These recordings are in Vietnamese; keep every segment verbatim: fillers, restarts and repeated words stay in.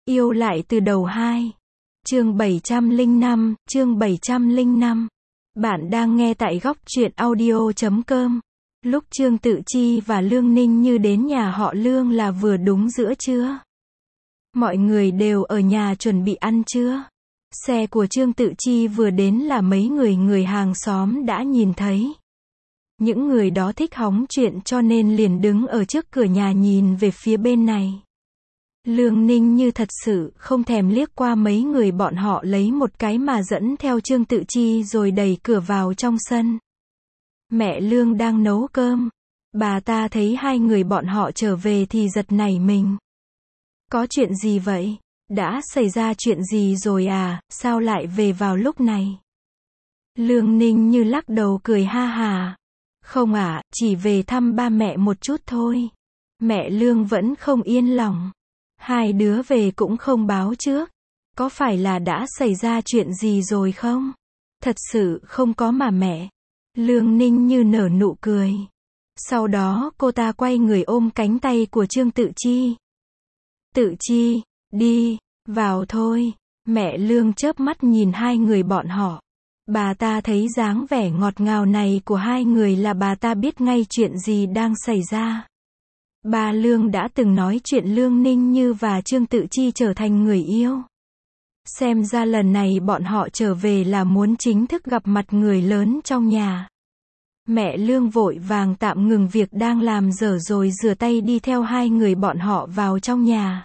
Yêu lại từ đầu hai. Chương bảy trăm lẻ năm, chương bảy trăm lẻ năm. Bạn đang nghe tại góc truyện audio chấm com. Lúc Trương Tự Chi và Lương Ninh Như đến nhà họ Lương là vừa đúng giữa trưa. Mọi người đều ở nhà chuẩn bị ăn trưa. Xe của Trương Tự Chi vừa đến là mấy người người hàng xóm đã nhìn thấy. Những người đó thích hóng chuyện cho nên liền đứng ở trước cửa nhà nhìn về phía bên này. Lương Ninh Như thật sự không thèm liếc qua mấy người bọn họ, lấy một cái mà dẫn theo Trương Tự Chi rồi đẩy cửa vào trong sân. Mẹ Lương đang nấu cơm. Bà ta thấy hai người bọn họ trở về thì giật nảy mình. Có chuyện gì vậy? Đã xảy ra chuyện gì rồi à, sao lại về vào lúc này? Lương Ninh Như lắc đầu cười ha hà. Không ạ, chỉ về thăm ba mẹ một chút thôi. Mẹ Lương vẫn không yên lòng. Hai đứa về cũng không báo trước. Có phải là đã xảy ra chuyện gì rồi không? Thật sự không có mà mẹ. Lương Ninh Như nở nụ cười. Sau đó cô ta quay người ôm cánh tay của Trương Tự Chi. Tự Chi, đi, vào thôi. Mẹ Lương chớp mắt nhìn hai người bọn họ. Bà ta thấy dáng vẻ ngọt ngào này của hai người là bà ta biết ngay chuyện gì đang xảy ra. Bà Lương đã từng nói chuyện Lương Ninh Như và Trương Tự Chi trở thành người yêu. Xem ra lần này bọn họ trở về là muốn chính thức gặp mặt người lớn trong nhà. Mẹ Lương vội vàng tạm ngừng việc đang làm dở rồi rửa tay đi theo hai người bọn họ vào trong nhà.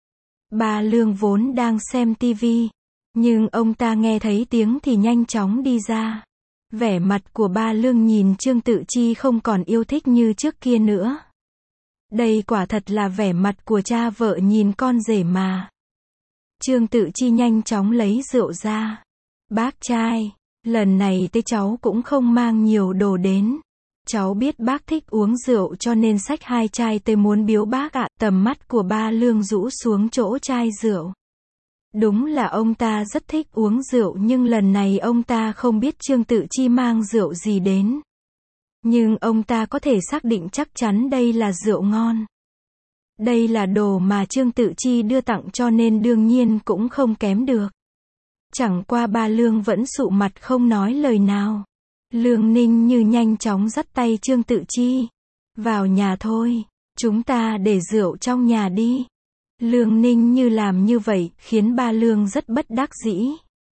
Bà Lương vốn đang xem tivi, nhưng ông ta nghe thấy tiếng thì nhanh chóng đi ra. Vẻ mặt của bà Lương nhìn Trương Tự Chi không còn yêu thích như trước kia nữa. Đây quả thật là vẻ mặt của cha vợ nhìn con rể mà. Trương Tự Chi nhanh chóng lấy rượu ra. Bác trai, lần này tới cháu cũng không mang nhiều đồ đến. Cháu biết bác thích uống rượu cho nên xách hai chai tới muốn biếu bác ạ. Tầm mắt của ba Lương rũ xuống chỗ chai rượu. Đúng là ông ta rất thích uống rượu nhưng lần này ông ta không biết Trương Tự Chi mang rượu gì đến. Nhưng ông ta có thể xác định chắc chắn đây là rượu ngon. Đây là đồ mà Trương Tự Chi đưa tặng cho nên đương nhiên cũng không kém được. Chẳng qua ba Lương vẫn sụ mặt không nói lời nào. Lương Ninh Như nhanh chóng dắt tay Trương Tự Chi. Vào nhà thôi, chúng ta để rượu trong nhà đi. Lương Ninh Như làm như vậy khiến ba Lương rất bất đắc dĩ.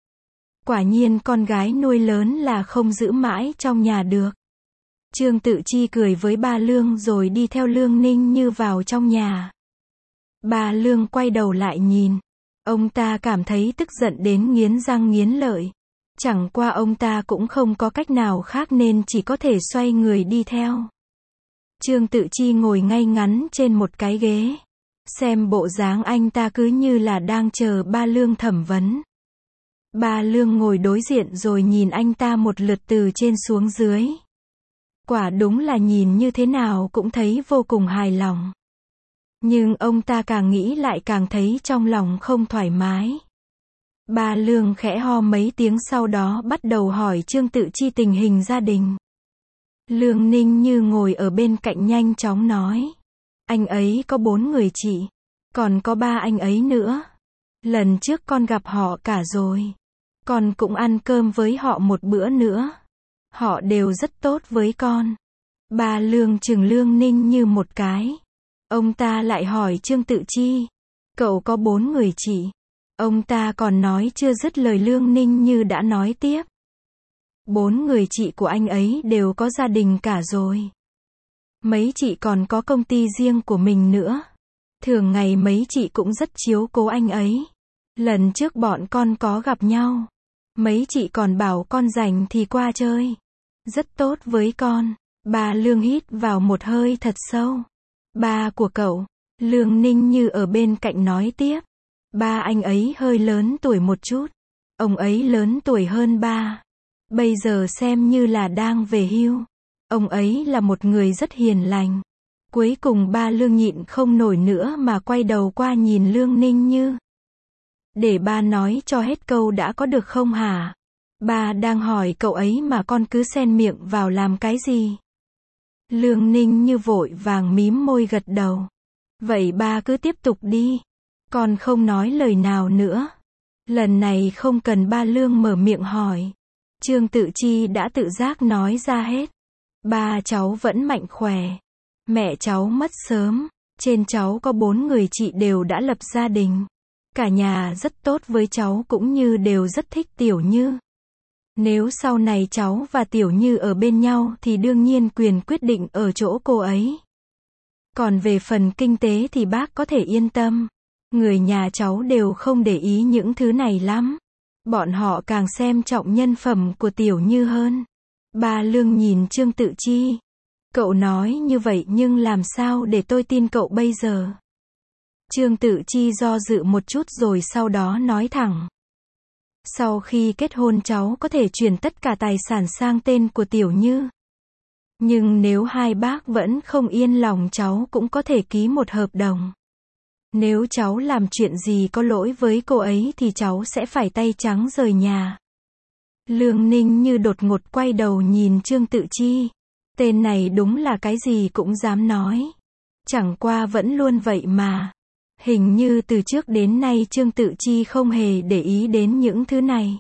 Quả nhiên con gái nuôi lớn là không giữ mãi trong nhà được. Trương Tự Chi cười với ba Lương rồi đi theo Lương Ninh Như vào trong nhà. Ba Lương quay đầu lại nhìn. Ông ta cảm thấy tức giận đến nghiến răng nghiến lợi. Chẳng qua ông ta cũng không có cách nào khác nên chỉ có thể xoay người đi theo. Trương Tự Chi ngồi ngay ngắn trên một cái ghế. Xem bộ dáng anh ta cứ như là đang chờ ba Lương thẩm vấn. Ba Lương ngồi đối diện rồi nhìn anh ta một lượt từ trên xuống dưới. Quả đúng là nhìn như thế nào cũng thấy vô cùng hài lòng. Nhưng ông ta càng nghĩ lại càng thấy trong lòng không thoải mái. Ba Lương khẽ ho mấy tiếng sau đó bắt đầu hỏi Trương Tự Chi tình hình gia đình. Lương Ninh Như ngồi ở bên cạnh nhanh chóng nói. Anh ấy có bốn người chị. Còn có ba anh ấy nữa. Lần trước con gặp họ cả rồi. Con cũng ăn cơm với họ một bữa nữa. Họ đều rất tốt với con. Ba Lương chừng Lương Ninh Như một cái. Ông ta lại hỏi Trương Tự Chi. Cậu có bốn người chị. Ông ta còn nói chưa dứt lời Lương Ninh Như đã nói tiếp. Bốn người chị của anh ấy đều có gia đình cả rồi. Mấy chị còn có công ty riêng của mình nữa. Thường ngày mấy chị cũng rất chiếu cố anh ấy. Lần trước bọn con có gặp nhau. Mấy chị còn bảo con rảnh thì qua chơi. Rất tốt với con. Ba Lương hít vào một hơi thật sâu. Ba của cậu. Lương Ninh Như ở bên cạnh nói tiếp. Ba anh ấy hơi lớn tuổi một chút. Ông ấy lớn tuổi hơn ba. Bây giờ xem như là đang về hưu. Ông ấy là một người rất hiền lành. Cuối cùng ba Lương nhịn không nổi nữa mà quay đầu qua nhìn Lương Ninh Như. Để ba nói cho hết câu đã có được không hả? Ba đang hỏi cậu ấy mà con cứ xen miệng vào làm cái gì? Lương Ninh Như vội vàng mím môi gật đầu. Vậy ba cứ tiếp tục đi. Con không nói lời nào nữa. Lần này không cần ba Lương mở miệng hỏi. Trương Tự Chi đã tự giác nói ra hết. Ba cháu vẫn mạnh khỏe. Mẹ cháu mất sớm. Trên cháu có bốn người chị đều đã lập gia đình. Cả nhà rất tốt với cháu cũng như đều rất thích Tiểu Như. Nếu sau này cháu và Tiểu Như ở bên nhau thì đương nhiên quyền quyết định ở chỗ cô ấy. Còn về phần kinh tế thì bác có thể yên tâm. Người nhà cháu đều không để ý những thứ này lắm. Bọn họ càng xem trọng nhân phẩm của Tiểu Như hơn. Ba Lương nhìn Trương Tự Chi. Cậu nói như vậy nhưng làm sao để tôi tin cậu bây giờ? Trương Tự Chi do dự một chút rồi sau đó nói thẳng. Sau khi kết hôn cháu có thể chuyển tất cả tài sản sang tên của Tiểu Như. Nhưng nếu hai bác vẫn không yên lòng cháu cũng có thể ký một hợp đồng. Nếu cháu làm chuyện gì có lỗi với cô ấy thì cháu sẽ phải tay trắng rời nhà. Lương Ninh Như đột ngột quay đầu nhìn Trương Tự Chi. Tên này đúng là cái gì cũng dám nói. Chẳng qua vẫn luôn vậy mà. Hình như từ trước đến nay Trương Tự Chi không hề để ý đến những thứ này.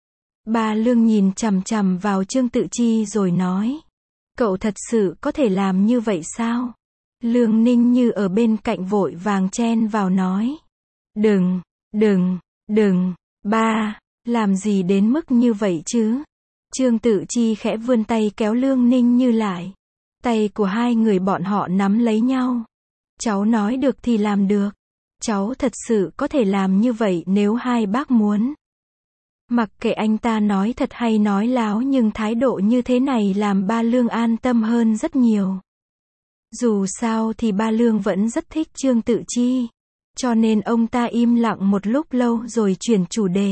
Ba Lương nhìn chằm chằm vào Trương Tự Chi rồi nói. Cậu thật sự có thể làm như vậy sao? Lương Ninh Như ở bên cạnh vội vàng chen vào nói. Đừng, đừng, đừng, ba, làm gì đến mức như vậy chứ? Trương Tự Chi khẽ vươn tay kéo Lương Ninh Như lại. Tay của hai người bọn họ nắm lấy nhau. Cháu nói được thì làm được. Cháu thật sự có thể làm như vậy nếu hai bác muốn. Mặc kệ anh ta nói thật hay nói láo nhưng thái độ như thế này làm ba Lương an tâm hơn rất nhiều. Dù sao thì ba Lương vẫn rất thích Trương Tự Chi. Cho nên ông ta im lặng một lúc lâu rồi chuyển chủ đề.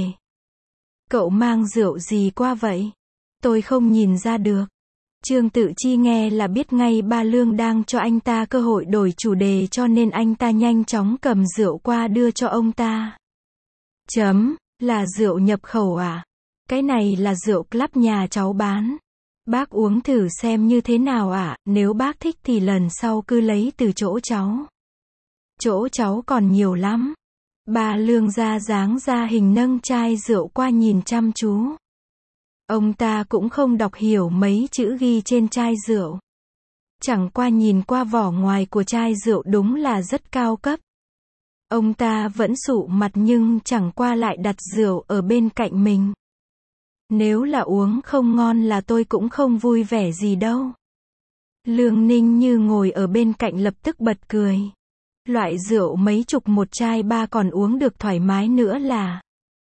Cậu mang rượu gì qua vậy? Tôi không nhìn ra được. Trương Tự Chi nghe là biết ngay ba Lương đang cho anh ta cơ hội đổi chủ đề cho nên anh ta nhanh chóng cầm rượu qua đưa cho ông ta. Chấm, là rượu nhập khẩu à? Cái này là rượu club nhà cháu bán. Bác uống thử xem như thế nào ạ, à? Nếu bác thích thì lần sau cứ lấy từ chỗ cháu. Chỗ cháu còn nhiều lắm. Ba Lương ra dáng ra hình nâng chai rượu qua nhìn chăm chú. Ông ta cũng không đọc hiểu mấy chữ ghi trên chai rượu. Chẳng qua nhìn qua vỏ ngoài của chai rượu đúng là rất cao cấp. Ông ta vẫn sụ mặt nhưng chẳng qua lại đặt rượu ở bên cạnh mình. Nếu là uống không ngon là tôi cũng không vui vẻ gì đâu. Lương Ninh Như ngồi ở bên cạnh lập tức bật cười. Loại rượu mấy chục một chai ba còn uống được thoải mái nữa là.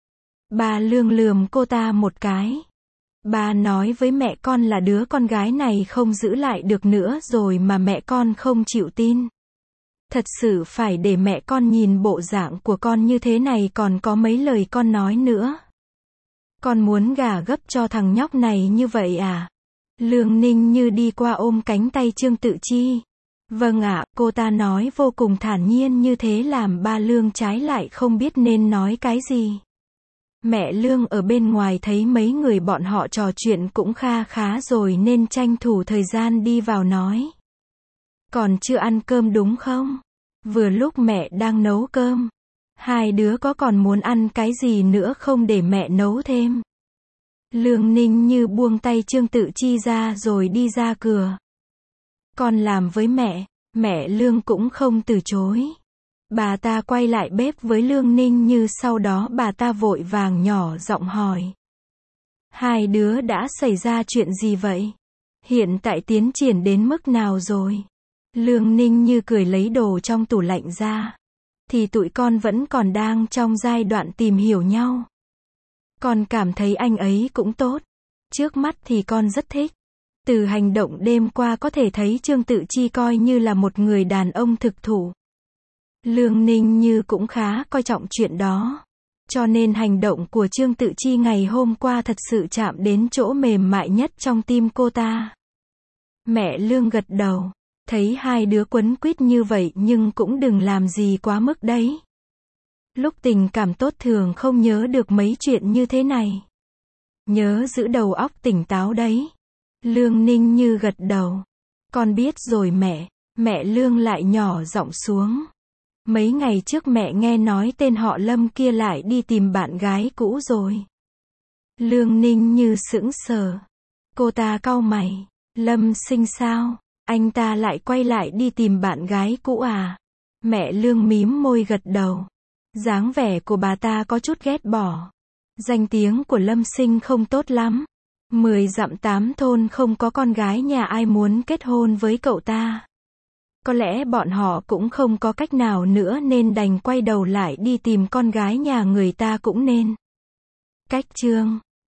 Ba Lương lườm cô ta một cái. Ba nói với mẹ con là đứa con gái này không giữ lại được nữa rồi mà mẹ con không chịu tin. Thật sự phải để mẹ con nhìn bộ dạng của con như thế này còn có mấy lời con nói nữa. Con muốn gả gấp cho thằng nhóc này như vậy à? Lương Ninh Như đi qua ôm cánh tay Trương Tự Chi. Vâng ạ, cô ta nói vô cùng thản nhiên như thế làm ba Lương trái lại không biết nên nói cái gì. Mẹ Lương ở bên ngoài thấy mấy người bọn họ trò chuyện cũng kha khá rồi nên tranh thủ thời gian đi vào nói. Còn chưa ăn cơm đúng không? Vừa lúc mẹ đang nấu cơm. Hai đứa có còn muốn ăn cái gì nữa không để mẹ nấu thêm? Lương Ninh Như buông tay Trương Tự Chi ra rồi đi ra cửa. Con làm với mẹ, mẹ Lương cũng không từ chối. Bà ta quay lại bếp với Lương Ninh Như sau đó bà ta vội vàng nhỏ giọng hỏi. Hai đứa đã xảy ra chuyện gì vậy? Hiện tại tiến triển đến mức nào rồi? Lương Ninh Như cười lấy đồ trong tủ lạnh ra. Thì tụi con vẫn còn đang trong giai đoạn tìm hiểu nhau. Con cảm thấy anh ấy cũng tốt. Trước mắt thì con rất thích. Từ hành động đêm qua có thể thấy Trương Tự Chi coi như là một người đàn ông thực thụ. Lương Ninh Như cũng khá coi trọng chuyện đó. Cho nên hành động của Trương Tự Chi ngày hôm qua thật sự chạm đến chỗ mềm mại nhất trong tim cô ta. Mẹ Lương gật đầu. Thấy hai đứa quấn quýt như vậy nhưng cũng đừng làm gì quá mức đấy. Lúc tình cảm tốt thường không nhớ được mấy chuyện như thế này. Nhớ giữ đầu óc tỉnh táo đấy. Lương Ninh Như gật đầu. Con biết rồi mẹ. Mẹ Lương lại nhỏ giọng xuống. Mấy ngày trước mẹ nghe nói tên họ Lâm kia lại đi tìm bạn gái cũ rồi. Lương Ninh Như sững sờ. Cô ta cau mày. Lâm Sinh sao? Anh ta lại quay lại đi tìm bạn gái cũ à? Mẹ Lương mím môi gật đầu. Dáng vẻ của bà ta có chút ghét bỏ. Danh tiếng của Lâm Sinh không tốt lắm. Mười dặm tám thôn không có con gái nhà ai muốn kết hôn với cậu ta. Có lẽ bọn họ cũng không có cách nào nữa nên đành quay đầu lại đi tìm con gái nhà người ta cũng nên. Cách chương